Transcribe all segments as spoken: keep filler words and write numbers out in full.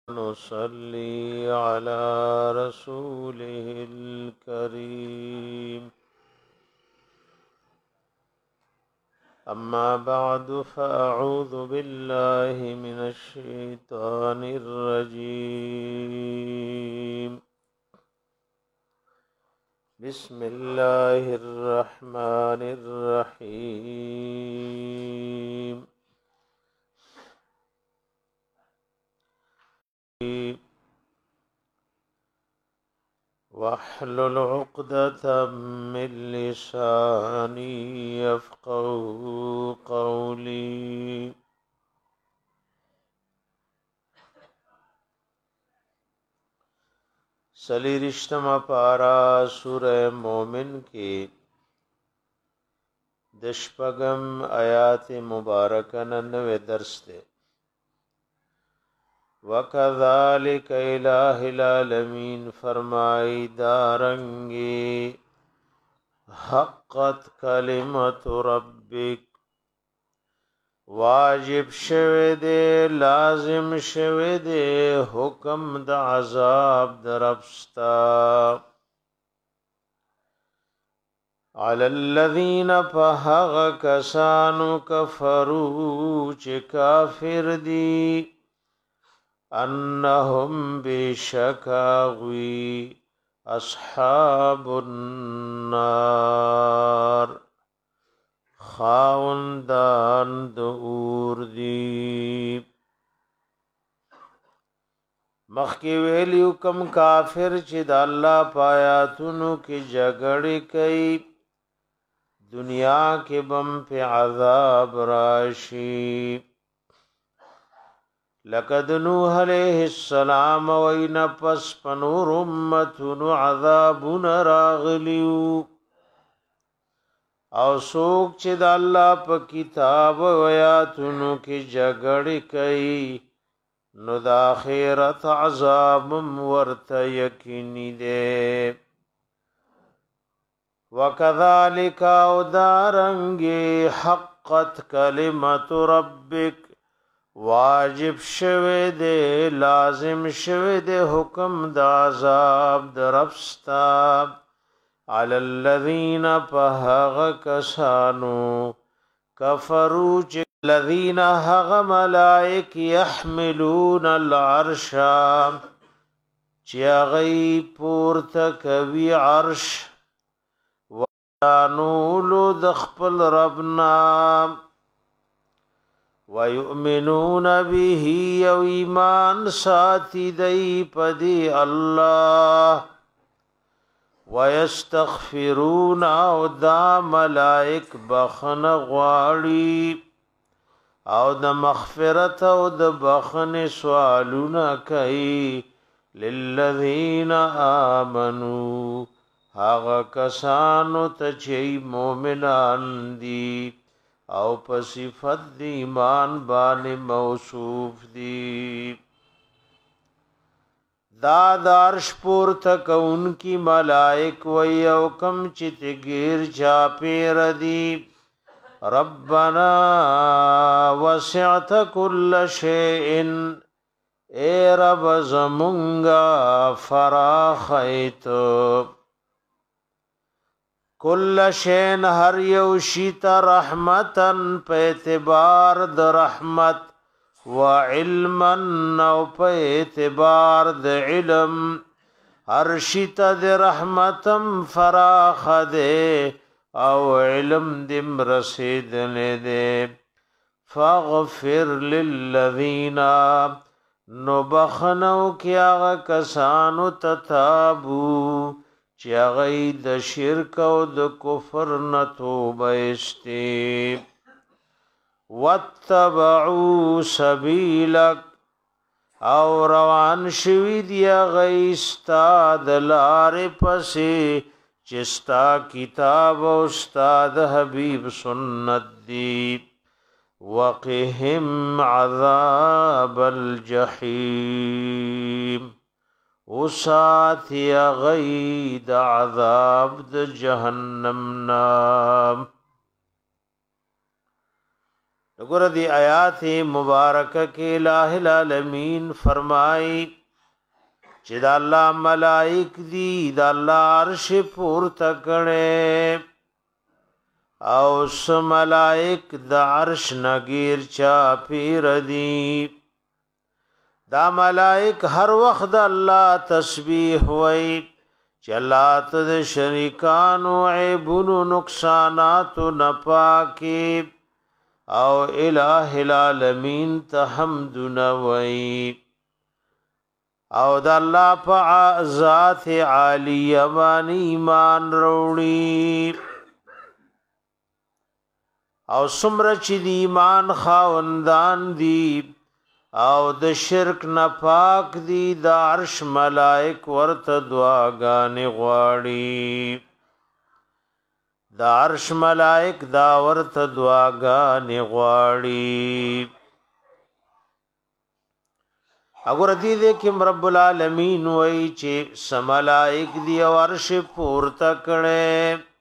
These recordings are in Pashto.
نصلي على رسوله الكريم أما بعد فأعوذ بالله من الشيطان الرجيم بسم الله الرحمن الرحيم واحلل عقدة من لساني يفقهوا قولي سلیرشتما پارا سورہ مومن کی دشپگم آیات مبارکہ ننوے درس دے وَكَذَلِكَ الَٰهِ الْعَالَمِينَ فرمائی دارنگی حقت کلمت ربک واجب شوه دے لازم شوه دے حکم د عذاب دربستا علی الذین فهغ کسانو کفرو چه کافر دی انهم بشکاوی اصحاب النار خاوندان دور دی مخکی ویلیو کم کافر چې د الله پایاتونو کې جګړې کوي دنیا کې بم په عذاب راشي لقد نوح علیہ السلام وین پس پنور امتون عذابون راغلیو او سوک چې د الله په کتاب و آیاتونو کې جګړې کوي نو د آخرت عذاب ورته یقیني دی وکذالک او دارنګ حقت کلمت ربک واجب شوه دے لازم شوه دے حکم دا عذاب دربستا علی الذین پهغ کسانو کفرو چه الذین هغ ملائک یحملون العرش چه غی پورتا کوی عرش وانولو دخپل ربنا وَيُؤْمِنُونَ بِهِ یو ایمان ساتی دی پدی اللہ وَيَسْتَغْفِرُونَ او دا ملائک بخن غواړي او د مغفرت او د بخن سوالون کوي للذین آمنوا هغه کسانو ته چې مؤمنان دي او په صفت دی ایمان باندې موصوف دی دا دارش پور تک ان کی ملائک وی او کم چت گیر چا پیر دی ربنا وسعت كل شيء اے رب زمونگا فراخیت کل شین هر یو شیتا رحمتن په اعتبار د رحمت و علما او په اعتبار د علم هر شیتا د رحمتم فراخ ده او علم دم رسید نه ده فاغفر للذین نبخنو کیا کسانو تتابو چې هغه د شرک او د کفر نه توبه استی واتبعوا سبیلک او روان شوی دی هغه استاد لارې پسې چې ستا کتاب او استاد حبیب سنت دی وقهم عذاب الجحیم وسات یا غید عذاب د جهنم نام ګور دی آیات مبارکه کې الٰه العالمین فرمای چې د الله ملائک دی د الله عرش پورته کړي او سم ملائک د عرش نګیر چا پیر دی دا ملائک هر وخت الله تسبیح وای چې الله ته شریکانو عیبونو نقصانات نپاکی او الٰه العالمین ته حمد نوای او د الله په ذات عالیه باندې ایمان وروړي او څومره چې د ایمان خاوندان دي او د شرک نه پاک دي د عرش ملائک ورته دعاګانې غواړي د عرش ملائک دا ورته دعاګانې غواړي اگر دې دې کې رب العالمین وای چې سملائک دی او عرش پورته کړي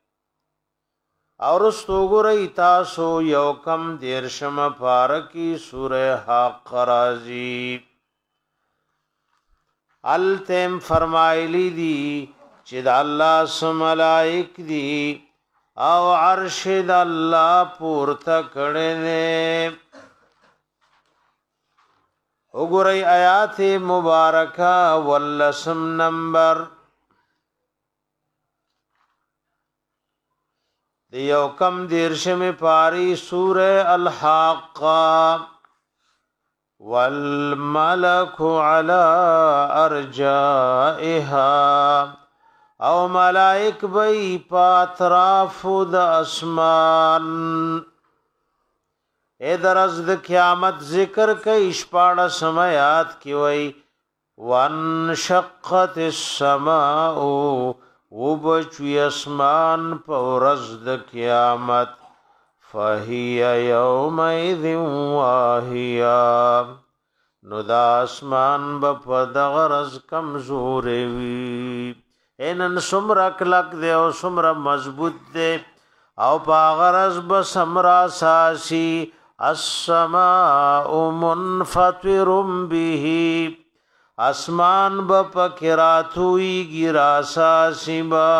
اور استوګری تاسو یو کم دیرشم پارکی سوره حق رازی التم فرمایلی دی چې د الله سملائک دی او عرش د الله پورته کړي نه وګورئ آیات مبارکه ولسم نمبر دیو کم دیرشم پاری سورہ الحاقہ والملک علی ارجائها او ملائک بی پاتراف د اسمان اے درز د قیامت ذکر کئی شپاڑا سمیات کی وی وانشقت السماء وبچوی اسمان پورز د قیامت فہی یومئذ واہیا نو دا اسمان بپدغرز کمزور وی اینن سمرا کلک دے او سمرا مضبوط دے او پاغرز بسمرا ساسی السماء منفطر به اسمان بپکراتوی گراسا سبا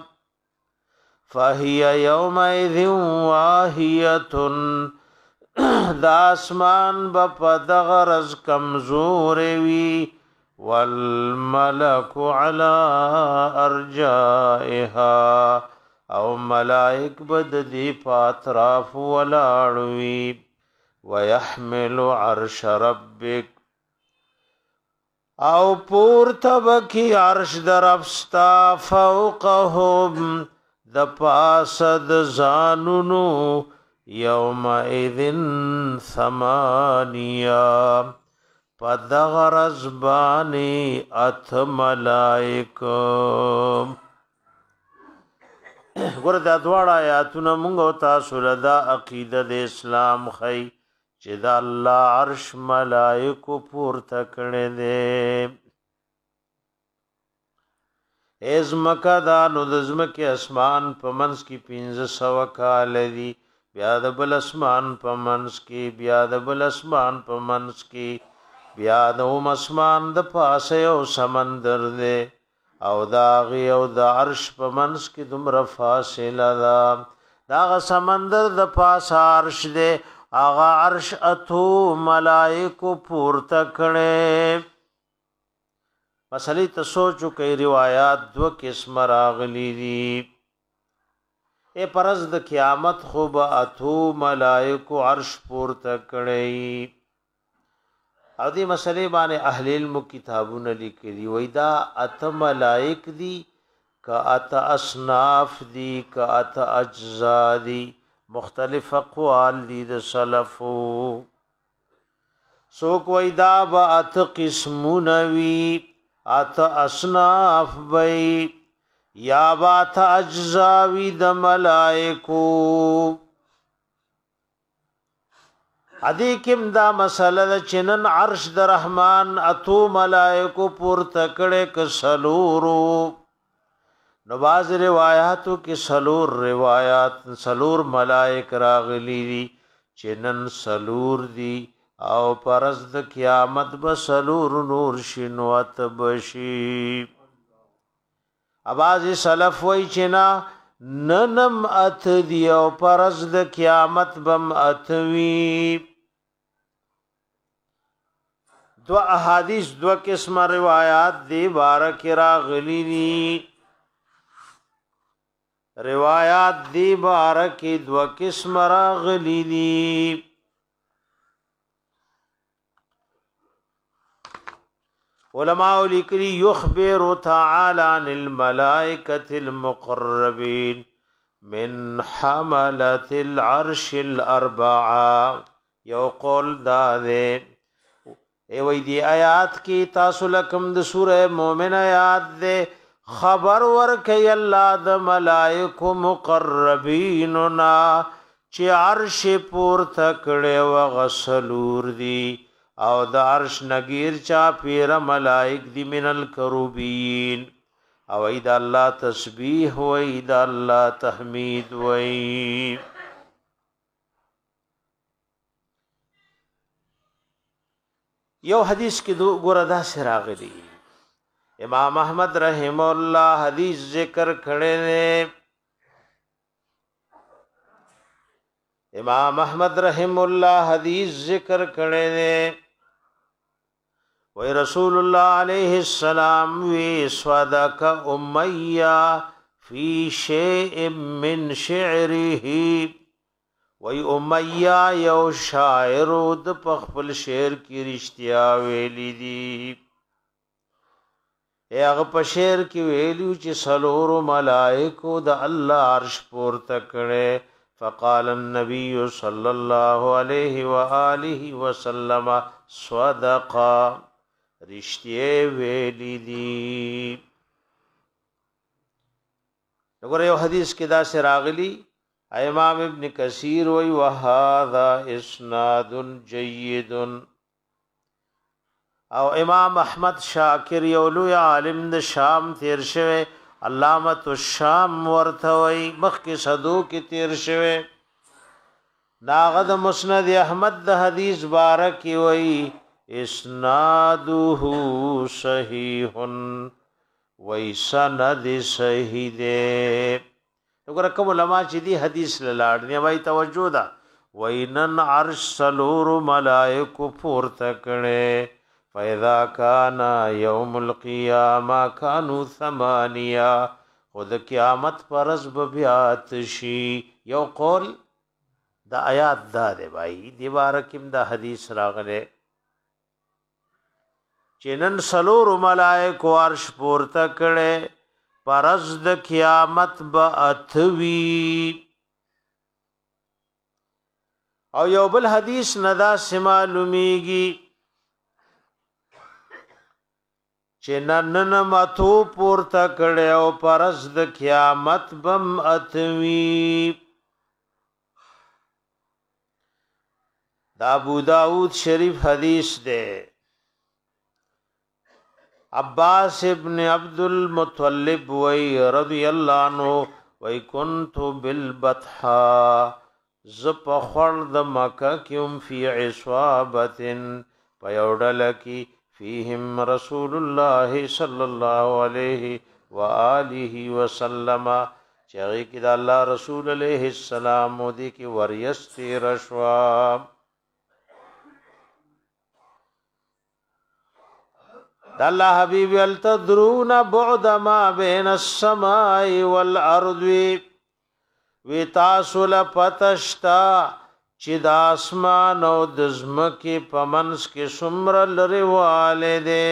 فہی یومئذ واہیتن دا اسمان بپدغرز کمزور وی والملک علی ارجائها او ملائک بد دی پاتراف ولاړوی ويحمل عرش ربک او پورته بکی عرش درفستا فوقهم د پاسد زانونو یوم اذن ثمانیا پدغرز بانی ات ملائک ګور دا دواړه آیاتونه مونږ او تاسو لدا عقیده د اسلام خی چې دا الله عرش ملائکو پورته کړي دي ازمکا دا نو د زمکه اسمان په منځ کې پنځه سو کال دي بیا د بل اسمان په منځ کې بیا د بل اسمان په منځ کې بیا د اوم اسمان د پاسه او سمندر دی او دا غي او د عرش په منځ کې دومره فاصله ده دا غ سمندر د پاسه عرش دی آغا عرش اتو ملائکو پورته کړي مسئلې ته سوچو کوي روایت دو قسم راغلي دي اے پرز د قیامت خو به اتو ملائکو عرش پورته کړي او دې مسئلې باندې اهل علم کتابونه لیکلي وای دا ات ملائک دي کا ات اصناف دي کا ات اجزا دي مختلف اقوال دي د سلفو سو کوئی دا با ات قسمونوی ات اصناف بی یا با ات اجزاوی د ملائکو ادی کم دا مسئله چنن عرش د رحمان اتو ملائکو پور تکڑے کسلورو نو باز روایاتو کې سلور روایات سلور ملائک راغلی دي چنن سلور دی او پرز د قیامت به سلور نور شنوات بشی اباظ سلف وی چنا ننم ات دی او پرز د قیامت بم اتوی دو احادیث دو قسم روایات دی بارک راغلی دی روایات دی بارک دو قسم راغلی دی علماء لیکلی یخبر تعالی عن الملائکة المقربین من حملة العرش الاربعہ یو قول دا دے اے وی دی آیات کی تاسو لکم د سورہ مومن آیات دے خبر ورکی اللہ د ملائکو مقربیننا چی عرش پور تکڑے و غسلور دی او د عرش نگیر چا پیر ملائک دی من الکروبین او اید اللہ تسبیح و اید اللہ تحمید و اید یو حدیث کی دو گردہ سے راغلی امام احمد رحم اللہ حدیث ذکر کھڑے نے امام احمد رحم اللہ حدیث ذکر کھڑے نے وی رسول اللہ علیہ السلام وی صدق امیہ فی شیء من شعرہ وی امیہ یو شاعرو د پخپل شعر کی رشتیا ویلی دی اے اغا پا شعر کی ویلیو چی سلور ملائکو دا اللہ عرش پور تکڑے فقال النبی صلی اللہ علیہ وآلہ وسلم صدقا رشتیے ویلی دی نگر یو حدیث کی دا سے راغلی امام ابن کثیر وی وہذا اسناد جید او امام احمد شاکر یولو یا عالم د شام تیر شوه علامت الشام ورتوی مخ کی صدو کی تیر شوه ناغد مسند احمد د حدیث بارک وی اسناده صحیح وی سند صحیح دے وګوره کوم علما چې دی حدیث لاړ نه وای توجه دا وینن عرش سلور ملائکه پورته کړي فاذا كان يوم القيامه كانوا ثمانيه خود قیامت پرز بیات شي یو قول دا آیات دا دی بھائی دیوار کیم دا حدیث راغله چنن سلور ملائکه عرش پورته کړي پرز د قیامت با اتوی او یو بل حدیث ندا سمالومیگی چه ننن ماتو پورتا کڑے او پرز د قیامت بم اتوی دا ابو داود شریف حدیث دے عباس ابن عبد المطلب وی رضی اللہ عنہ وی کنتو بالبطحا زپ خورد مکہ کیوں فی عصوابت پیوڈلکی فیہم رسول اللہ صلی اللہ علیہ وآلہ وسلم چاہی کی دا اللہ رسول علیہ السلام دی کی وریستی رشواب دا اللہ حبیب التدرون بعد ما بین السماء والارض وی تاسول پتشتا چی دا اسمان او دزمکی پمنس کی سمر لرواله دے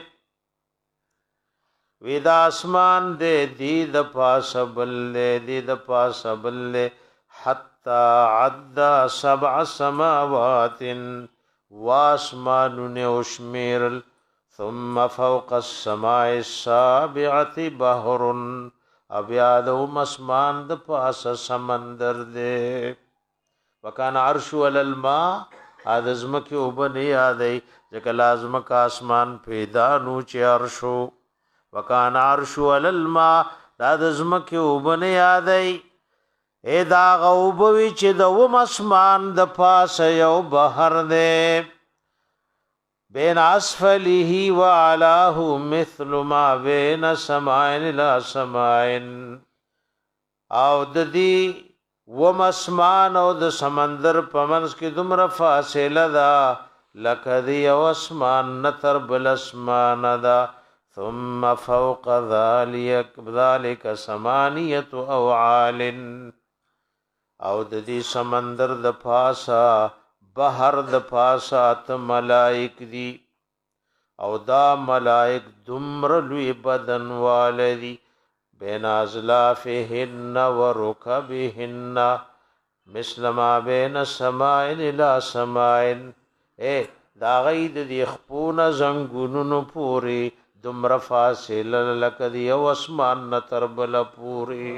وی دا اسمان دے دی دا پاسبل دے دی دا پاسبل دے حتی عدد سبع سماوات واسمانون اشمیرل ثم فوق السماء السابعة بحر ابیادو مسمان د پاس سمندر دے وکان عرش والالماء آدزمکی اوبنی آدئی جکا لازمک آسمان پیدا نوچی عرشو وکان عرش والالماء آدزمکی اوبنی آدئی اے دا غوبوی چې د وم اسمان د پاسه یو بحر دی بین اسفله و علاه مثل ما بین سماین لا سماین او د دې وم اسمان او د سمندر په منځ کې دومره فاصله ده لکه دی یو اسمان نتر بل اسمان ده ثم فوق ذلك ذلك ثمانيه اوعال او د دې سمندر د پاسا بحر د پاسا ته ملائک دي او دا ملائک دمر لوی بدن والدي بین ازلافهن ورکبهن مثل ما بین سماین الى سماین اے دا غید دی خپون زنگونونو پوری دمر فاصل لکه دی او اسمان نتر بل پوری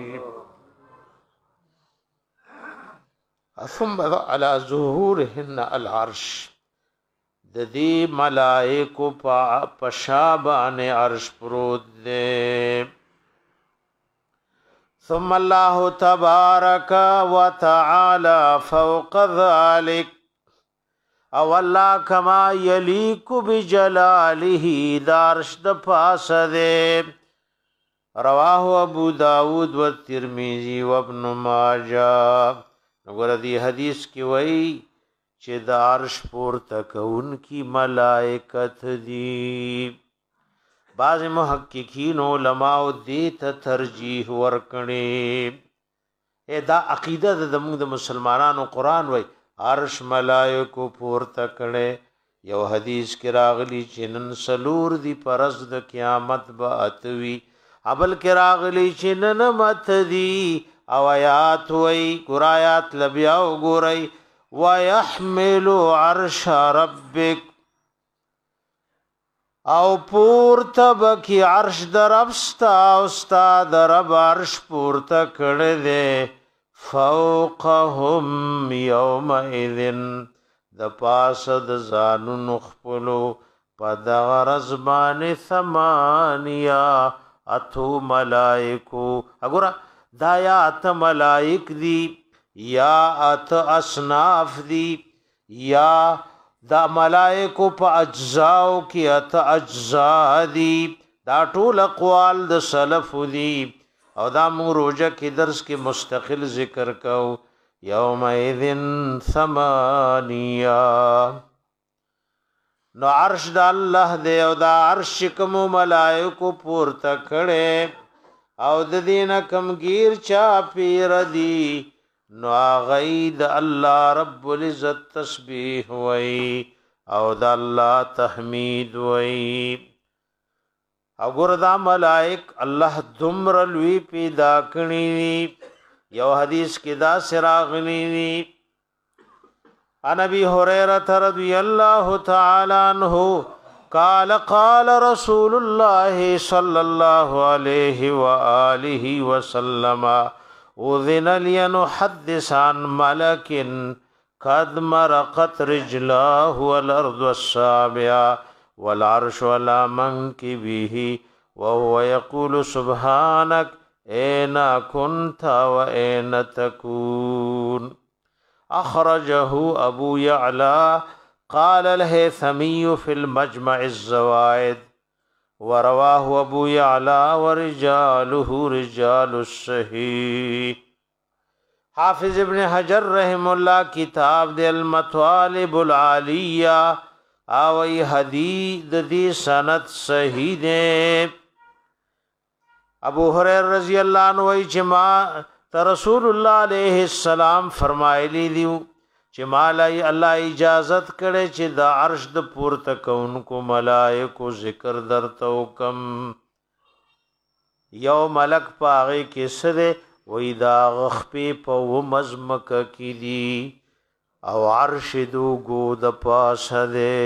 ثم على ظهورهن العرش د دې ملائکو په شابان عرش پروت دي ثم الله تبارك وتعالى فوق ذلك او الله كما يليق بجلاله دارش د پاسه دي رواه ابو داود والترمذي وابن ماجه وګوره دی حدیث کې وایي چې د عرش پورته کوونکي ملائکت دي بعض محققین علماء دې ته ترجیح ورکړي دا عقیده د موږ د مسلمانانو قران وایي عرش ملائکو پورته کړي یو حدیث کې راغلی چې نن سلور دی پرز د قیامت به اتوي ابل کې راغلی چې نن مت دی او آیات وی قرآیات لبیاو گوری وَيَحْمِلُ عَرْشَ رَبِّكَ او پورتا بکی عرش در ابستا اوستا در اب عرش پورتا کرده فوقهم یوم ایذن د پاس د زانو نخپلو پا دغرزبان ثمانیا اتو ملائکو اگورا دا یا ات ملائک دی یا ات اصناف دی یا دا ملائکو په اجزاو کې ات اجزا دی دا ټول اقوال د سلف دی او دا مو روزه کې درس کې مستقل ذکر کو یوم اذن ثمانیہ نو عرش دا الله دی او دا عرش کوم ملائکو پورته کړي او د دینه کمگیر چا پیر دی نو غید الله رب العزت تسبیح وی او د الله تحمید وی او ګور دا ملائک الله دمر لوی پیدا کړی یو حدیث کې دا سراغنی دی ان ابي هريره رضی الله تعالی عنہ قال قال رسول الله صلى الله عليه وآله وسلم أذن لي أن أحدث عن ملك قد مرقت رجلاه والأرض السابعة والعرش على منكبه وهو يقول سبحانك أين كنت وأين تكون أخرجه أبو يعلى قال الهيثمي في المجمع الزوائد ورواه ابو يعلى ورجاله رجال الصحيح حافظ ابن حجر رحم الله کتاب د المطالب العالیہ او حدیث دی سند صحیح دے ابو هريره رضی اللہ عنہ چې ما رسول الله علیہ السلام فرمایلی دیو چې مالای الله اجازت کړي چې د عرش د پورته کونکو ملائکو ذکر درته وکم یو ملک پاغه کې سره وې دا غخپې په ومزمک کې دي او عرش دو گو د پاسه ده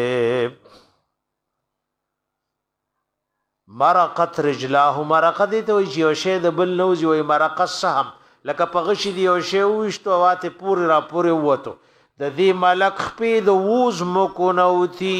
مرقت رجلاه مرقت ته وي یو شی د بل نوځي وي مرقت سهم لکه په غشي دی یو شی وشتو واته پوری را پوری وته د دې ملک خپې د ووز مکو نوتی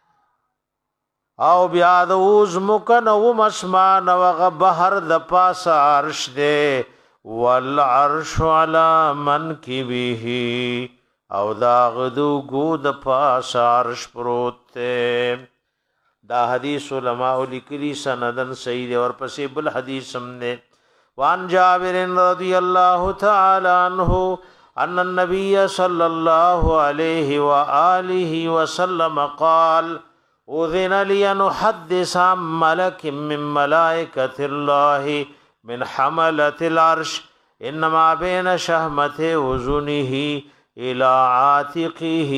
او بیا د ووز مکو نو مسمان او غ بحر د پاس عرش دے والعرش على منکبه او دا غدو گود پاس عرش پروت تے. دا حدیث علماء لکلی سندن صحیح اور پسی بل حدیث ہم نے. وان جابر رضی اللہ تعالی عنہ ان النبی صلی اللہ علیہ وآلہ وسلم قال اذن لی ان احدث عن ملک من ملائکۃ اللہ من حملۃ العرش انما بین شہمت اذنہ الى عاتقه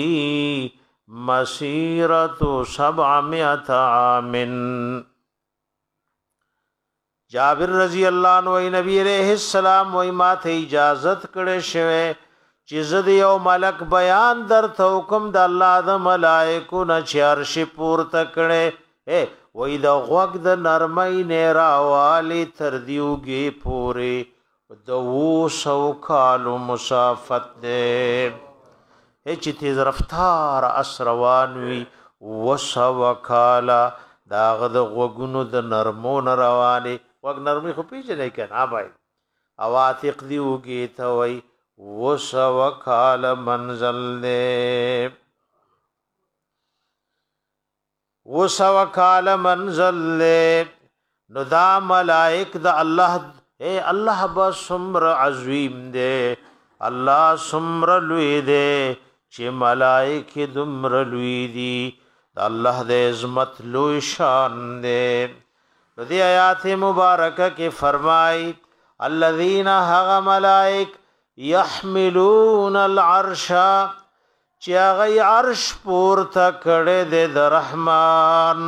مسیرۃ سبعمائة عام. جابر رضی اللہ عنہ وی نبی علیہ السلام وی ما ته اجازت کړه شوه چې زه د یو ملک بیان درته حکم د الله د ملائکو نه چې عرش پورته کړي اے وی د غوږ د نرمۍ نه راوالی تر دیوږي پورې د وو سو کالو مسافت ده. اے چې تیز رفتار اسروان وی وسو کالا داغه د غوږونو د نرمو نه رواني وګ نرمي خو پیژنې کنه ها بھائی اواتق دیوږي ته وی وسو کال منزل دے وسو کال منزل دے. نو دا ملائک دا اللہ اے اللہ با سمر عظیم دے اللہ سمر لوی دے چی ملائک دمر لوی دی دا اللہ دے عظمت لوی شان دے. نو دی آیات مبارکہ کی فرمائی الذین حق ملائک یحملون العرش چی آغی عرش پورتا کڑے دے در رحمان.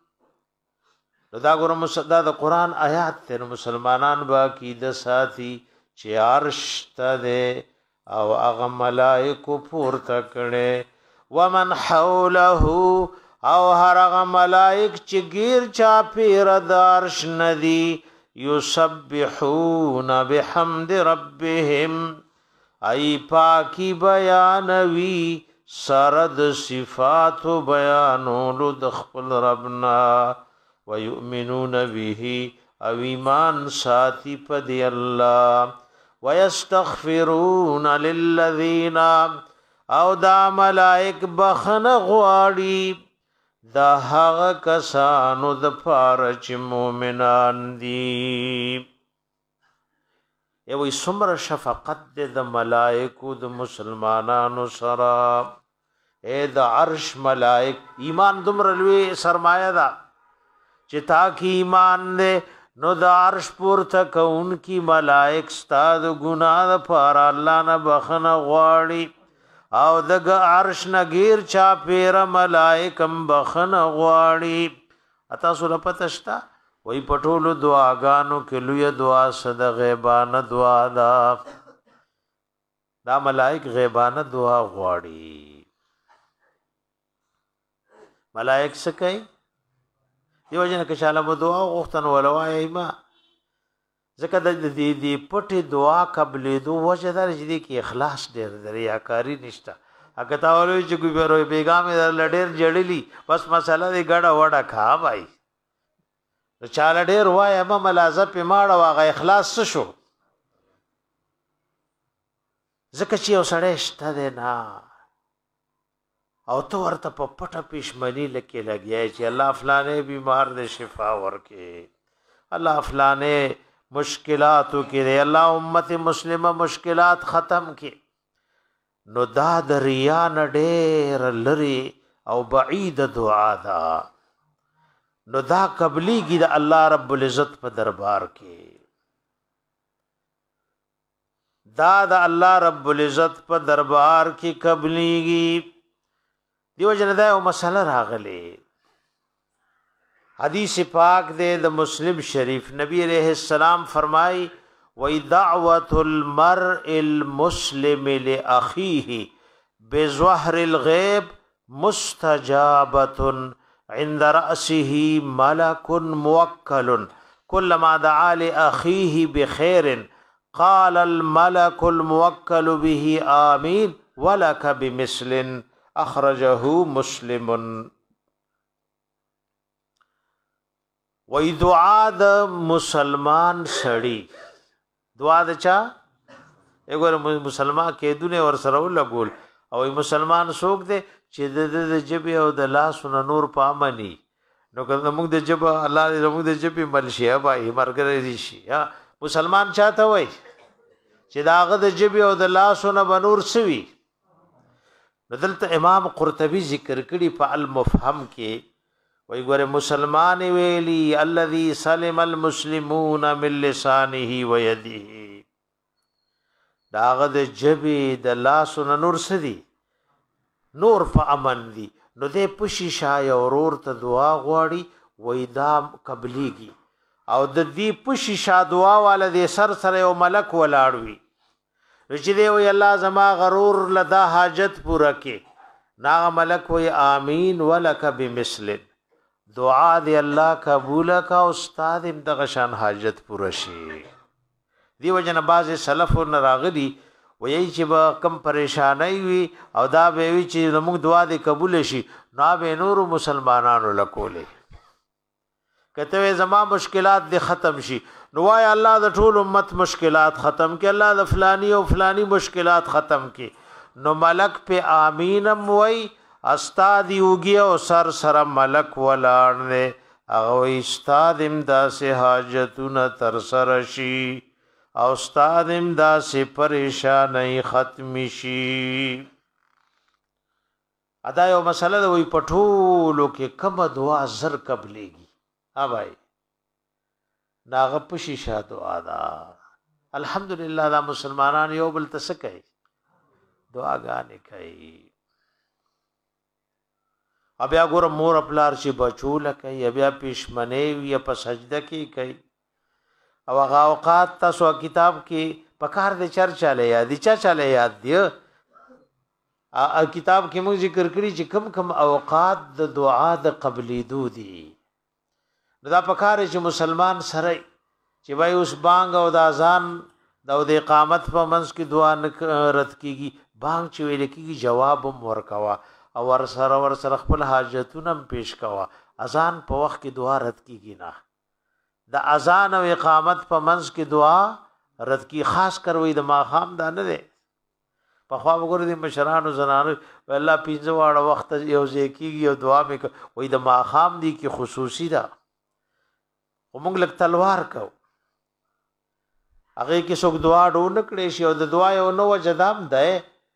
دا گورا دا دا قرآن آیات تے مسلمانان باقی دا ساتھی چی عرش تا دے او آغا ملائکو پورتا کڑے ومن حولہو او ہر آغا ملائک چی گیر چاپیر دا عرش ندی یسبحون بحمد ربهم ای پاکی بیانوی سرد صفات بیانولو دخپل ربنا ویؤمنون به او ایمان ساتی پدی اللہ ویستغفرون للذین او دا ملائک بخن غواړي دا هغه کسانو د پاره چې مؤمنان دي. ایوې څومره شفقت د ملائکو د مسلمانانو سره. اے د عرش ملائک ایمان دومره لوی سرمایه ده چې تا کی ایمان دې نو د عرش پورته کوونکی ملائک ستا د ګناه لپاره الله نه بخنه غواړي او دغه عرش نگیر چا پیر ملائکم بخن غواړي. اتا سره پتشتا وای پټولو دعاګانو کې لوی دعا صد غیبانه دعا دا دا ملائک غیبانه دعا غواړي. ملائک سکای دیو جن کې شاله مو دعا غوښتن ولوای ما ځکه د دې دې پټي دعا قبلې دو وجه در چې کې اخلاص ډېر ریاکاری نشته. اګه تا ولوي چې کوی بیروي بیګامې در لډېر جړلی بس مسله دې ګډه وډه کھا بھائی چاله ډېر وای ما ملازه په ماړه واغه اخلاص څه شو ځکه چې یو سړی شته دی نه او تو ورته په پټه پښمنی لکه لګیا چې الله فلانه بیمار دې شفا ورکې الله فلانه مشکلاتو کې دی الله امت مسلمه مشکلات ختم کې. نو دا د ریا نه ډېر لري او بعید دعا ده. نو دا قبلیږي د الله رب العزت په دربار کې. دا د الله رب العزت په دربار کې قبلیږي. دیو جن دا یو مسله راغلی حدیث پاک دے د مسلم شریف نبی علیہ السلام فرمائی وی دعوت المرء المسلم لأخیه بظهر الغیب مستجابت عند رأسه ملک موکل كلما دعا لأخیه بخیر قال الملك الموکل به آمین ولک بمثل اخرجه مسلم. وی دعا د مسلمان سړی دعا د چا وګوره مسلمان کېدونه ور سره ولګول او مسلمان څوک دی چې د د جبه او د لاسونو نور پامني نو کله موږ د جبه الله دې موږ د جبه ملشیا بای مرګ شي یا مسلمان چاته وای چې داغه د جبه او د لاسونو بنور سوي بدلته امام قرطبي ذکر کړي په المفهم کې وای ګوره مسلمان ویلی الذي سلم المسلمون من لسانه ويده داغه د جبه د لاسونو نور سدي نور په امن دي نو دې پشي شای اورور ته دعا غواړي وای دا قبليږي او د دې پشي شا دعا والا دې سر سره یو ملک ولاړوي چې دې وای الله زما غرور لدا حاجت پورا کې نا ملک وای امين ولک بمثل دعا دی الله قبول کا استاد دغه شان حاجت پوره شي دی وجنه باز سلف نراغلی وایي چې با کم پریشانای وي او دا به وی چې موږ دعا دی قبول شي نو به نور مسلمانانو لکولې کته زما مشکلات دی ختم شي نو وای الله د ټول امت مشکلات ختم کې الله د فلانی او فلانی مشکلات ختم کې نو ملک په امینم وای استاد یوګي او سر سره ملک ولاړ او استاد امدا سه حاجتونه تر سره شي او استاد امدا سه پریشانای ختم شي ادا یو مسله وي پټولو کې کوم دعا زر قبليږي ها بھائی ناغه پشي شا دعا دا الحمدلله دا مسلمانان یو بل تسکای دعاګانې کوي بیا ګور مور خپلار شي بچو لکه بیا پښمنه وي په سجده کې کوي او هغه اوقات تاسو کتاب کې پکار د چرچا له یاد چا چاله یاد دی ا کتاب کې موږ ذکر کړی چې کم کم اوقات د دعا د قبلې دو دي دا پکار چې مسلمان سره چې وای اوس بانګ او د اذان د اقامت په منځ کې دعا رد کیږي بانګ چې ویل کیږي جواب ورکوا او ور سره ور سره خپل حاجتونه پیش کوا اذان په وخت کې دعا رد کیږي نه د اذان او اقامت په منځ کې دعا رد کی خاص کروي د ماخام دا نه ده په خوا وګورئ د مشرانو زنانو الله پینځه واړه وخت یو ځکیږي او دعا مې وای د ماخام دی کې خصوصي ده ومنګ لک تلوار کو هغه کې څوک دعا ډو نکړي شي او د دعا یو نو وجدام ده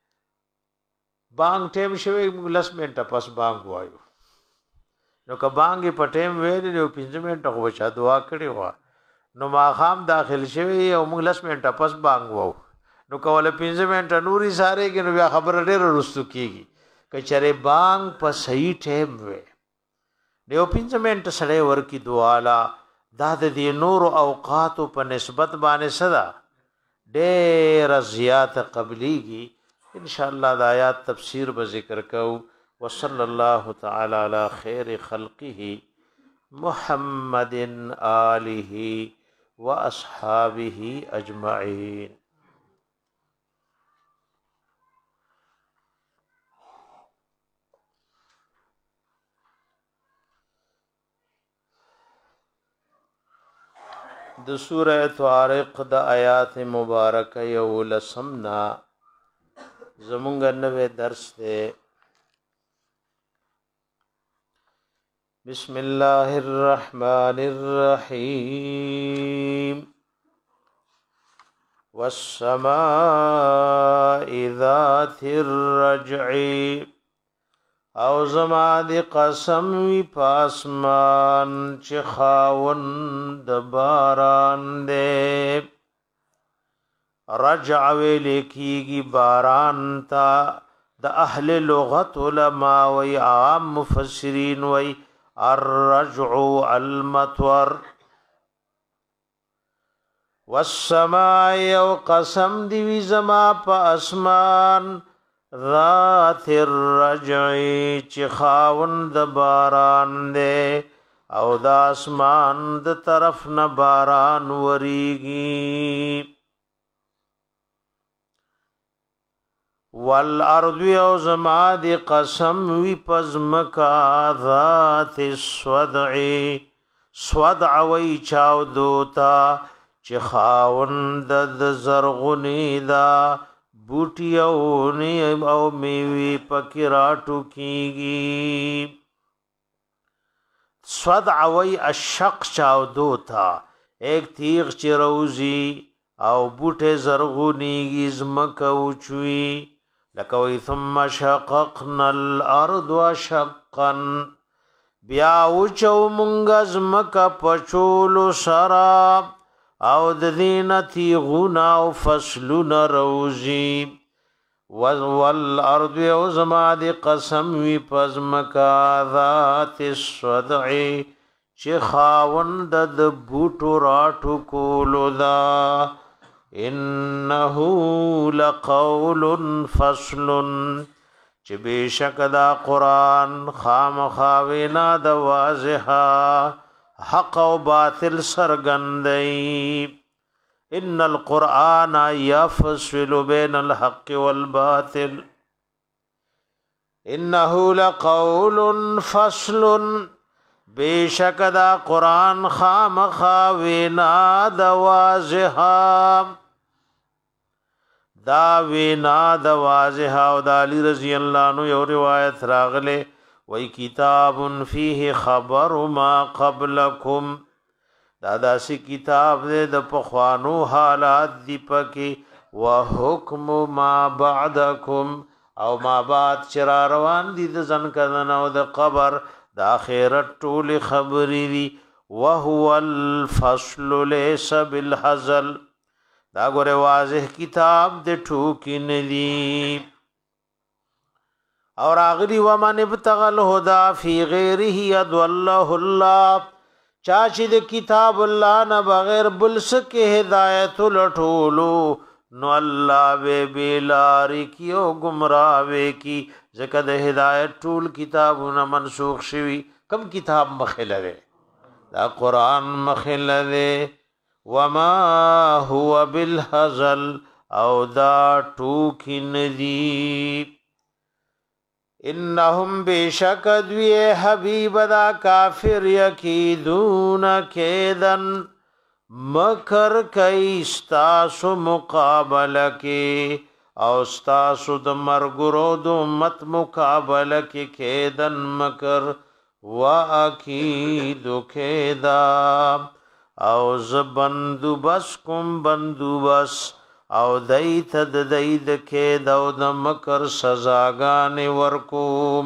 بانګ ټیم شوی لس منټه پس بانګ وایو نو که بانګ په ټیم ویل نو پنځه منټه خو چا دعا کړی و نو ما خام داخل شوی او موږ لس منټه پس بانګ وو نو کوله پنځه منټه نوري ساره کې نو بیا خبر ډېر رستو کیږي که چره بانګ په صحیح ټیم وې نو پنځه منټه سره ورکی دعا لا دا د دې نور اوقات په نسبت باندې صدا ډېر زیات قبليږي ان شاء الله د آیات تفسیر به ذکر کو وصلی الله تعالی علی خیر خلقه محمد آله واصحابه اجمعین د سوره طارق د آیات مبارکه یو لسمنا زمونږ نوې درس ده بسم الله الرحمن الرحیم والسماء ذات الرجع او زما دی قسم وی پاسمان چې خاوند باران دے رجع ولیکیگی باران تا د اهل لغت علماء وی عام مفسرین وی الرجع المطور والسماء او قسم دی وی زما پا اسمان ذات الرجع چې خاوند باران دے او د اسمان د طرف نه باران وریږي والارض او زما دی قسم وی پزمکا ذات الصدع صدع وی چاو دوتا چې خاوند د زرغونی دا بوټي او نی او میوي پکې راټو کیږي صدعوی الشق چاودو تا ایک تیغ چی روزی او بوٹے زرغونی زمک اوچوی لکوی ثم شققنا الارض شقا بیا اوچو منگا زمک پچولو سراب او ددین تیغونا او فصلونا روزی والارض یوزما دی قسم وی پزمکا ذات الصدع چی خاوند د بوٹو راتو کولو دا انہو لقول فصل چی بیشک دا قرآن خام خاوینا دا واضحا حق و باطل سرگندئی ان القرآن يفصل بين الحق والباطل انه لقول فصل بیشک دا قرآن خام خاوینا دا واضحا دا وینا دا واضحا و دا علی رضی اللہ عنہ یو روایت راغلے وی کتاب فیہ خبر ما قبلکم دا داسی کتاب دے د پخوانو حالات دی پکی و حکم ما بعدکم او ما بعد چرا روان دی د زن کدن او د قبر د آخرت ټول خبری دی وهو الفصل لیس بالحزل دا گوره واضح کتاب دے ٹھوکی ندی اور آغلی ومن ابتغل هدا فی غیره ادواللہ اللہ چاچی د کتاب الله نه بغیر بل سکه هدایت لټولو نو الله به بیلاری کیو گمراوي کی زکه د هدایت ټول کتابونه منسوخ شوی کم کتاب مخلره دا قران مخلره وما هو بالهزل او دا ټوکی ندی انہم بیشک دوی حبیب دا کافر یکیدون کیدن مکر کئی استاسو مقابل کی او استاسو دا مرگرو دو مت مقابل کی کیدن مکر و اکیدو کیدا او زبندو بس کم بندو بس او دیت د دید کې دو د مکر سزاگان ورکوم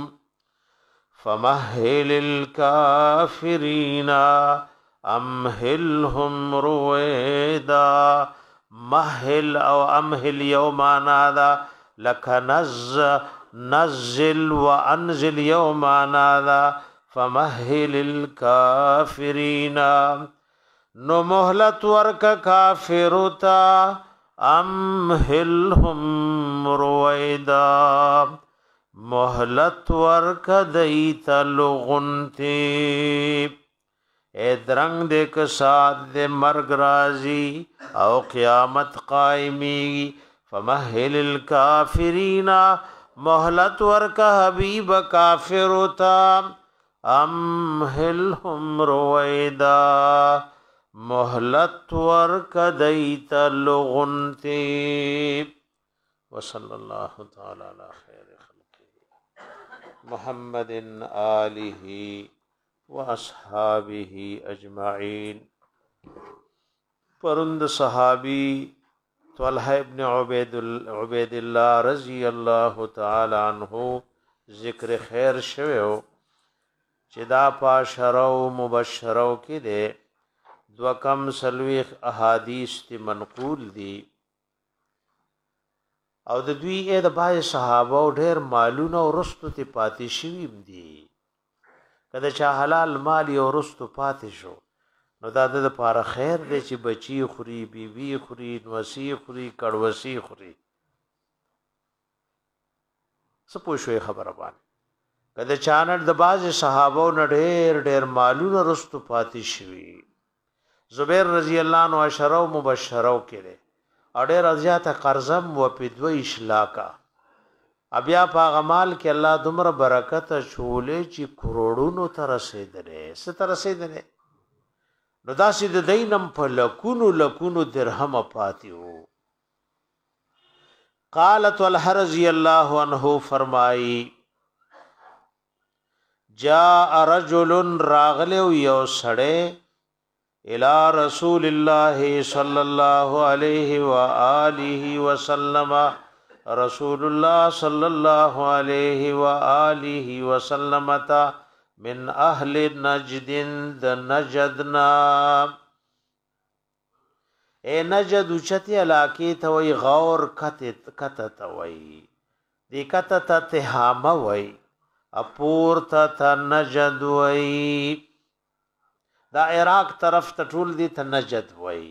فمهل الكافرین امهلهم رویدا مهل او امهل یومانا دا لک نز نزل وانزل یومانا دا فمهل الكافرین نو مهلت ورک کافرتا امهلهم رویدا مهلت ورک دیت لغنتی اے درنگ دیکھ ساتھ دے مرگ رازی او قیامت قائمی فمهل الكافرین مهلت ورک حبیب کافرتا امهلهم رویدا مهلت ورک دیت لغنتی وصلی اللہ تعالی علی خیر خلقه محمد آلہ واصحابہ اجمعین پرند صحابی طلحہ ابن عبید عبید اللہ رضی اللہ تعالی عنہ ذکر خیر شویو چدا پاشرو مبشرو کی دے دو کم سلویخ احادیث تی منقول دی او د دوی اې د بای صحابه او ډېر مالونه او رستو تی پاتې شویم دي کله چې حلال مال او رستو پاتې شو نو دا د لپاره خیر دی چې بچی خوري بیبي خوري نوسی خوري کړوسی خوري سپو شوي خبره باندې کله چانټ د باز صحابه او ډېر ډېر مالونه رستو پاتې شوی زبیر رضی اللہ عنہ عشرہ مبشرہ کړي اړه رضیات قرضم و پدو اشلاکا بیا په غمال کې الله دومره برکت چولې چې کروڑونو تر رسیدلې ستر رسیدلې نو داسې د دینم په لکونو لکونو درهم پاتیو. قالت طلحه رضی الله عنه فرمائی جاء رجل راغلو یو سړی الى رسول الله صلی الله علیه و آله وسلم رسول الله صلی الله علیه و آله وسلم تا من اهل نجد د نجدنا اے نجد چتی علاقی ته وی غور کته کته ته وی دی کته ته تهامه وی اپور ته نجد وی دا عراق طرف ته ټول دی ته نجد وی.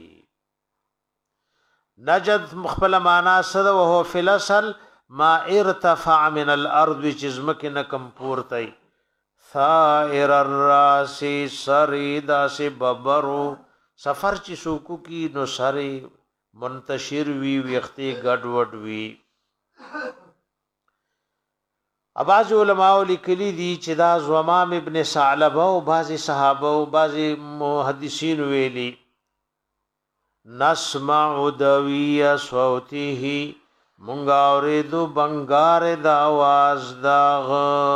نجد مخبل معنا صد وهو فی الاصل ما ارتفع من الارض چزمک نکم پورتی ثائر الراس سریدا سے ببرو سفر چی سوکو کی نو سری منتشر وی ویختی گڑ وڈ وی. اباز علماء لکلی دی چی دا زمام ابن ثعلبہ و بعضی صحابہ و بعضی محدثین ویلی نسمع دوی صوتیه منگا اوریدو بنگار دا آواز داغ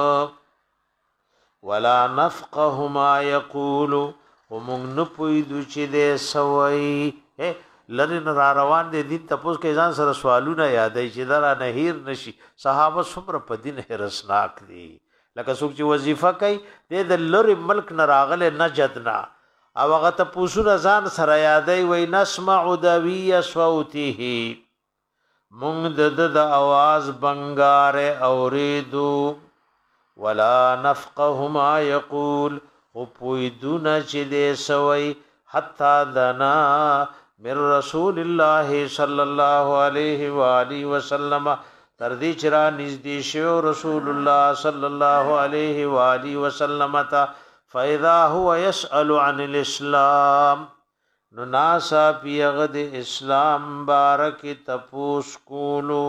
ولا نفقه ما یقول ومنگ نپویدو چی دے سوئی لرن را روان دے دین تپوس کے ځان سره سوالونه یادای چې درا نهیر نشي. صحابه څومره په دین هرسناک دي لکه څوک چې وظیفه کوي د لری ملک نه راغله نجدنا او هغه تپوسونه ځان سره یادای وای نسمع دوی صوته مونږ د د आवाज بنگار اوریدو ولا نفقه ما يقول وپویدون چې دې سوي حتا دنا من رسول الله صلی الله علیه و آله وسلم تر دې چر نږدې شو رسول الله صلی الله علیه و آله وسلم تا فاذا هو يسأل عن الاسلام نو ناسا پیغد اسلام بارک تپوس کولو.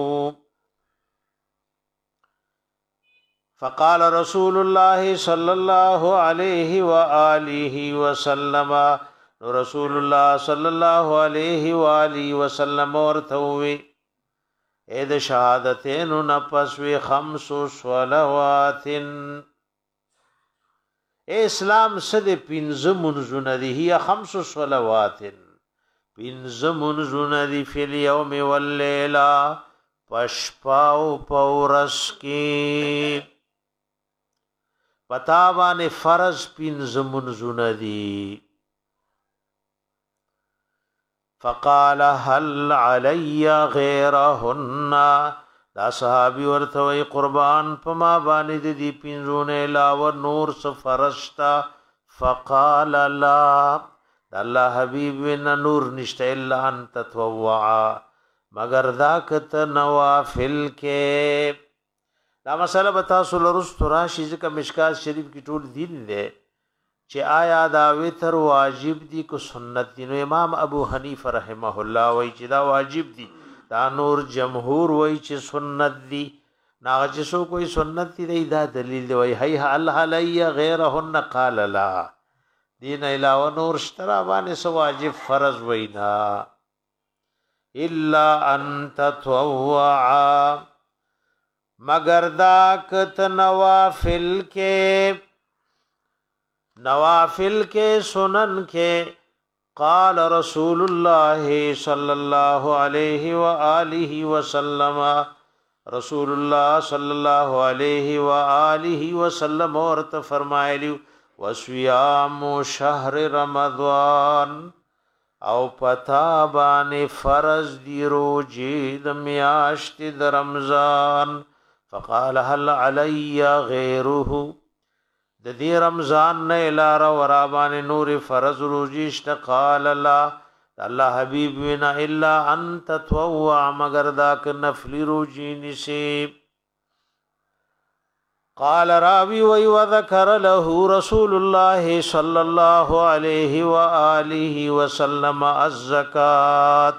فقال رسول الله صلی الله علیه و آله وسلم رسول الله صلی الله علیه و آله وسلم ورتوي اې د شهادتین نفس وی خمس صلوات اسلام سد پنځه منځونه دي هي خمس صلوات پنځه منځونه دي فی اليوم واللیلا پشپاو پورس کی پتا باندې فرض پنځه منځونه دي. فقال هل علی غیرهن دا صحابی ورته وی قربان پما باندې دی پینځونه علاوه نور څه فرشتا. فقال لا الله حبیب ون نور نشته الا ان تطوعا مگر دا کت نوافل کې. دا مسله بتا سول رستورا شیزه کا مشکات شریف کی ټول دین دی چې آیا دا وتر واجب دي کو سنت دي. نو امام ابو حنیفه رحمه الله وای چې دا واجب دي دا نور جمهور وای چې سنت دي. ناغه چې سو کوئی سنت دي دا دلیل دی وای هي هل علی غیرهن قال لا دین علاوه نور شترا باندې سو واجب فرض وینا الا ان تطوعا مگر دا کت نوافل کے نوافل کے سنن کے. قال رسول اللہ صلی اللہ علیہ وآلہ وسلم رسول اللہ صلی اللہ علیہ وآلہ وسلم ورت فرمایلی وصيام شهر رمضان او پتا باندې فرض دی روزي د میاشت د رمضان. فقال هل علی غیره د دې رمضان نه لار ورا باندې نور فرض روزي شت. قال لا الله حبیب وینا الا ان تطوع مگر دا ک نفل روزي نصیب. قال راوی وی وذکر له رسول الله صلی الله علیه و آله وسلم الزکات.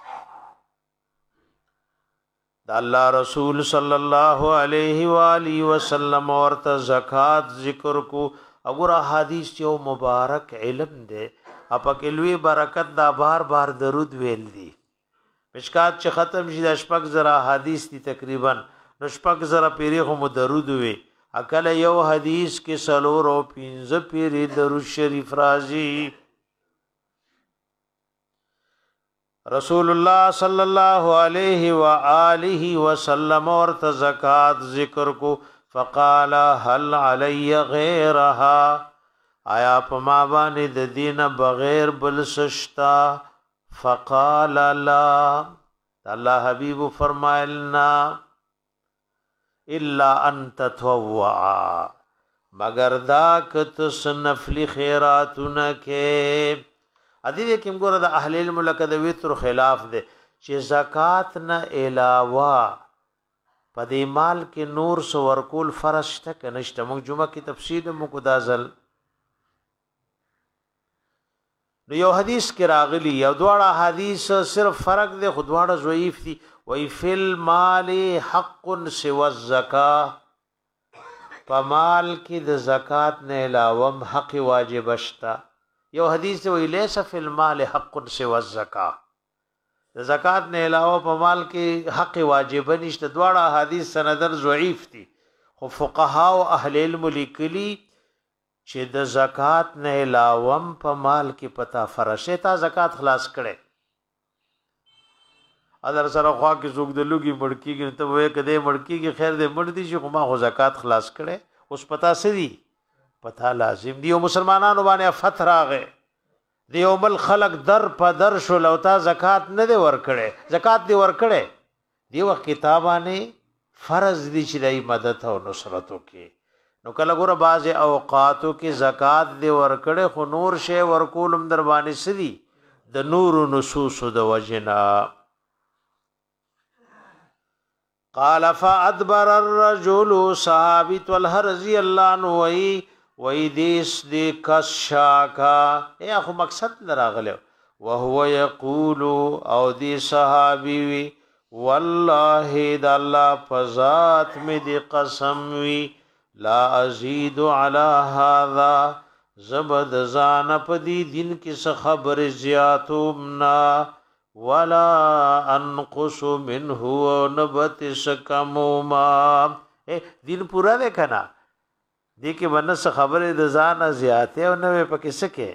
دا اللہ رسول صلی اللہ علیہ و آلہ وسلم ورت زکات ذکر کو وګوره حدیث یو مبارک علم دی اپا کلوی برکت دا بار بار درود ویل دی مشکات چې ختم شي د شپږ زره حدیث دي تقریبا نو شپږ زره پیری هم درود وی اکل یو حدیث کې سلور او پنځه پیری درود شریف راځي رسول الله صلی الله علیه و آله وسلم اور زکات ذکر کو فقال هل علی غیرها آیا پما باندې د دین بغیر بل سشتا فقال لا الله حبیب فرمایلنا الا ان تطوع مگر دا کت سنفلی خیراتونه کې ادي دې کوم ګوره د اهل علم لکه د وتر خلاف ده چې زکات نه علاوه په دې مال کې نور سو ورکول فرض شته کنيشته موږ جمعه کې تفصیل مو کو دازل نو یو حدیث کې راغلی یو دواړه حدیث صرف فرق دی خو دواړه ضعیف دي وای فل مال حق سوى الزکاه په مال کې د زکات نه علاوه حق واجب شته یو حدیث وی لیس فی المال حق سوى الزکاه د زکات نه علاوه په مال کې حق واجب نشته دواړه حدیث سندر ضعیف دي خو فقها او اهل علم لیکلي چې د زکات نه علاوه په مال کې پتا فرشه تا زکات خلاص کړي اذر سره خوا کې زوګ د لوګي مړکی کې ته وې کده مړکی کې خیر دې مړ دي چې خو ما خو زکات خلاص کړي اوس پتا سړي پتا لازم دی او مسلمانانو باندې فتح راغې دی او مل خلق در په در شو لوتا زکات نه دی ور کړي زکات دی ور کړي دی وخت کتابانه فرض دي چې دای مدد او نصرت وکي نو کله ګوره بعض اوقاتو کې زکات دی ور کړي خو نور شی ور کولم در باندې سدي د نور نصوص د وجنا قال فادبر الرجل صحابي طلحه رضی الله عنه وی وی دیس دی کشاکا اے اخو مقصد لراغلو وهو یقول او دی صحابی وی والله د الله فذات می دی قسم وی لا ازید علی هذا زبد زان پدی دین کی خبر زیاتومنا ولا انقص منه نبت سکموما اے دین پورا دیکھنا دی کې ونس خبره د ځان زیاته او نه پکې سکے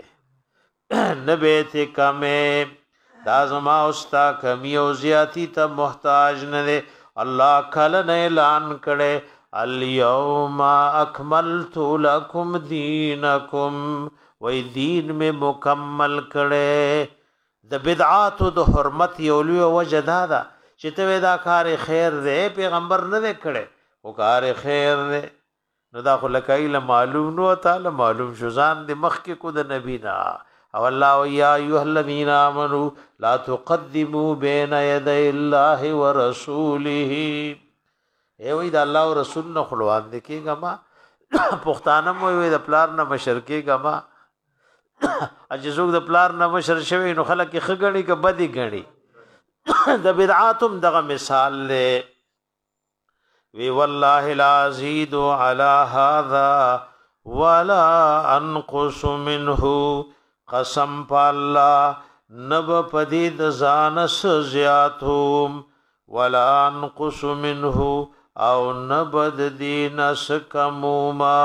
نبه ته کمه دا زما اوستا کمی او زیاتی ته محتاج نه الله کله نه اعلان کړي الیوم اکملت لکم دینکم وای دین میں مکمل کړي د بدعات او د حرمت یو لوی وجه دا ده چې ته دا کار خیر دی پیغمبر نه کړي او کار خیر دی نو دا خو لکایله معلوم نو تعالی معلوم شو ځان د مخ کې کو د نبی نا او الله یا ایه الذین آمنو لا تقدموا بین یدی الله ورسوله ای وې د الله او رسول نو خلوان د کېګه ما پښتانه مو وې د پلار نه مشرکې ګما اجزوک د پلار نه مشر شوی نو خلک خګړی ک بدی غړي د بدعاتم دغه مثال له وی والله لا ازيد على هذا ولا انقص منه قسم بالله نب پدید زانس زیاتوم ولا انقص منه او نبد دین سکموما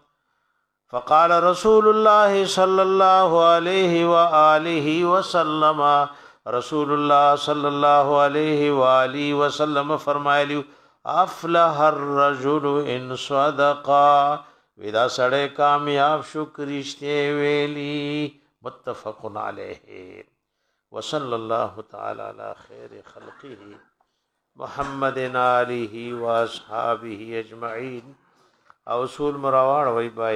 فقال رسول الله صلى الله عليه واله وسلم رسول الله صلى الله عليه واله وسلم فرمایلی افلح الرجل ان صدقا ودا سړی کامیاب شو کرشته ویلی متفق علیه وصلی الله تعالی علی خیر خلقه محمد آله و اصحابه اجمعین اصول مراوړ وای بای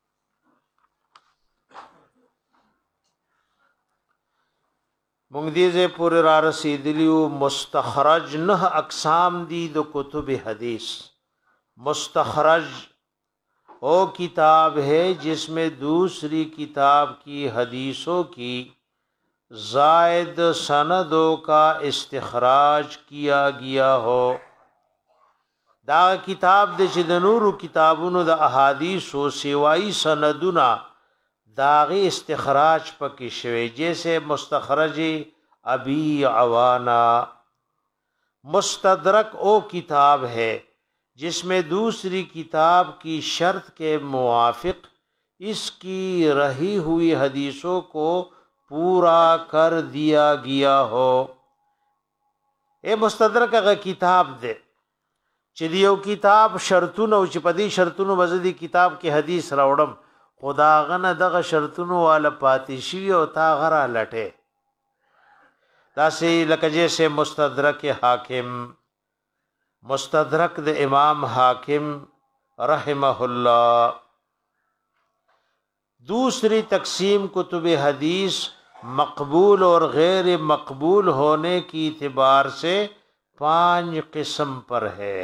مونږ دې زه پورې را رسیدلیو مستخرج نه اقسام دي د کتب حدیث مستخرج وہ کتاب ہے جس میں دوسری کتاب کی حدیثوں کی زائد سندوں کا استخراج کیا گیا ہو دا کتاب د چې د نورو کتابونو د احادیث او سیوای سندونه داغه استخراج پکې شوی جیسے مستخرج ابی عوانا مستدرک او کتاب ہے جس میں دوسری کتاب کی شرط کے موافق اس کی رہی ہوئی حدیثوں کو پورا کر دیا گیا ہو. اے مستدرک هغه کتاب دی چې دیو کتاب شرطونه او چې په دې شرطونو مزدي کتاب کې حدیث راوړم خدا غنه دغه شرطونو والا پاتې شي او تا غره لټه داسې لکه جیسے مستدرک حاکم مستدرک د امام حاکم رحمه الله. دوسری تقسیم کتب حدیث مقبول اور غیر مقبول ہونے کی اعتبار سے پانچ قسم پر ہے.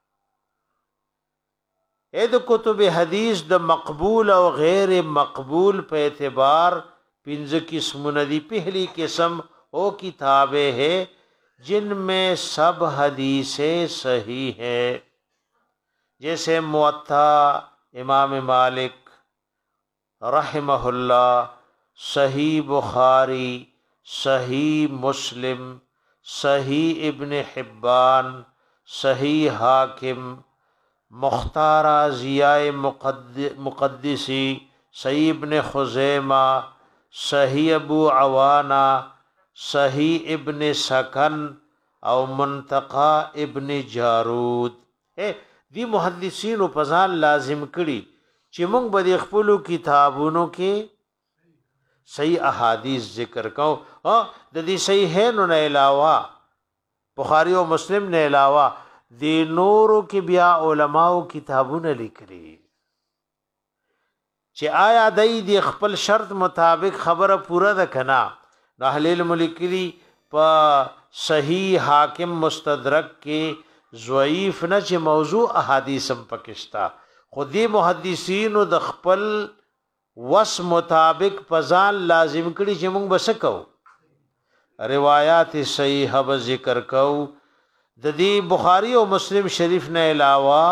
اے د کتب حدیث د مقبول او غیر مقبول په اعتبار پنځه قسمونه دي. پہلی قسم وہ کتابیں ہیں جن میں سب حدیثیں صحیح ہیں جیسے موطا امام مالک رحمہ اللہ، صحیح بخاری، صحیح مسلم، صحیح ابن حبان، صحیح حاکم، مختارہ ضیاء مقدسی، صحیح ابن خزیمہ، صحیح ابو عوانہ، صحیح ابن سکن او منتقى ابن جارود. اے دی محدثین په ځان لازم کړي چې موږ به د خپل کتابونو کې صحیح احادیث ذکر کوو. ها د دې صحیحینو نه علاوه بخاری او مسلم نه علاوه د نورو کې بیا علماو کتابونه لیکلي چې آیا د خپل شرط مطابق خبره پوره ده کنا. نو اهل علم لیکلي په صحیح حاکم مستدرک کې ضعیف نه چې موضوع احادیث هم پکشتا خودی محدثین د خپل وس مطابق پزان لازم کړي چې موږ بس کو روایت صحیحه به ذکر کو. د دې بخاری او مسلم شریف نه علاوه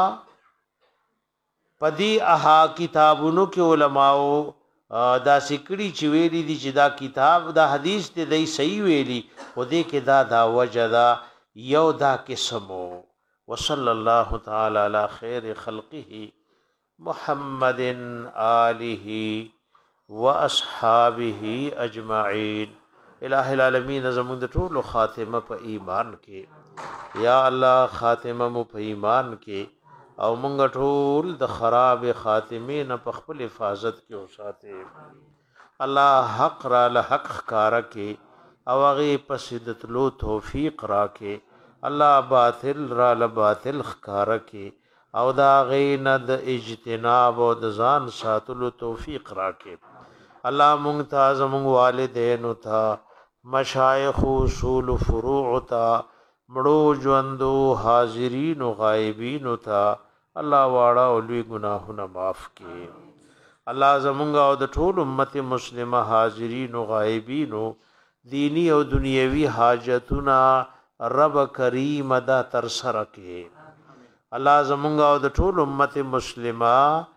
پدی اها کتابونو کې علماو دا سکړي چې ویلي دي چې دا کتاب دا حدیث ته دی صحیح ویلي خو دې کې دا دا وجدا یو دا قسمو. وصلی الله تعالی علی خیر خلقه محمد آلہ و اصحابہ اجمعین. الہ العالمین زمون د ټولو خاتمه په ایمان کې یا الله خاتمه مو په ایمان کې او مونږ ټول د خراب خاتمه نه په خپل حفاظت کې اوساته. الله حق را له حق ښکارا کې او هغه په سدت لو توفیق را کې. الله باطل را له باطل ښکارا کې او دا غین د اجتناب او د ځان ساتلو توفیق راکې. الله مونږ ته زموږ والدین او ته مشایخ اصول فروع ته مړو ژوندو حاضرین او غایبین او ته الله واړه او لوی ګناهونه معاف کړي. الله زموږ او د ټول امت مسلمه حاضرین او غایبین دینی او دنیوي حاجتونه رب کریم دا تر سره کړي. الله زمونږ او د ټول امت مسلمه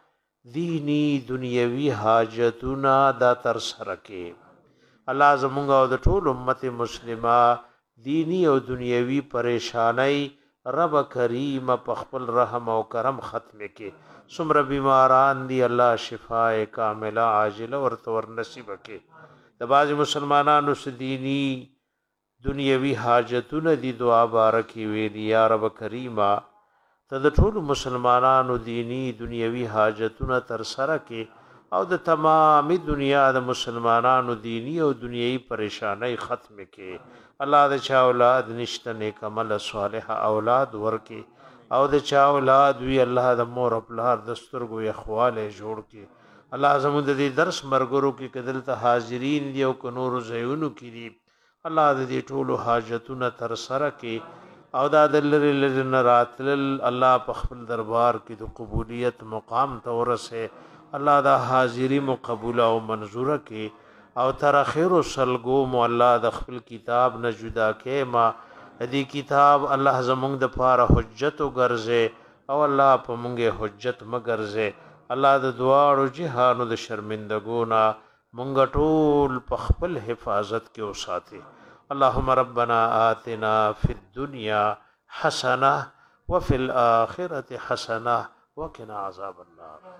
دینی دنیوي حاجتونه دا تر سره کې. الله زمونږ او د ټول امت مسلمه دینی او دنیوي پریشانای رب کریم په خپل رحم او کرم ختم کې. څومره بیماران دي الله شفای کامله عاجله ورته ور نصیب کې. د باز مسلمانانو س دینی دنیوي حاجتونه دي دعا بارکی ویلی یا رب کریمه ته د ټول مسلمانانو دینی دنیوي حاجتونه تر سره کې او د تمامي دنیا د مسلمانانو دینی او دنیوي پریشانای ختم کې. الله د چا اولاد نشته نیک عمل صالح اولاد ورکي او د چا اولاد وی الله د مور خپل دستورګو اخواله جوړ کې. الله زموږ د دې درس مرګرو کې کدل ته حاضرین دی او ک نور زيونو کې دي. الله د دې ټولو حاجتونه تر سره کې او دا د لری لری نراتل الله په خپل دربار کې د قبولیت مقام ته ورسه. الله دا حاضری مو قبول او منظوره کې او تر اخر سلګو مو الله د خپل کتاب نه جدا کې ما دې کتاب الله زمونږ د پاره حجت او ګرځه او الله په مونږه حجت مګرځه الله د دواړو جهانو د شرمندګونا مونږ ټول په خپل حفاظت کې اوساته اللهم ربنا آتنا في الدنيا حسنه وفي الاخره حسنه وقنا عذاب النار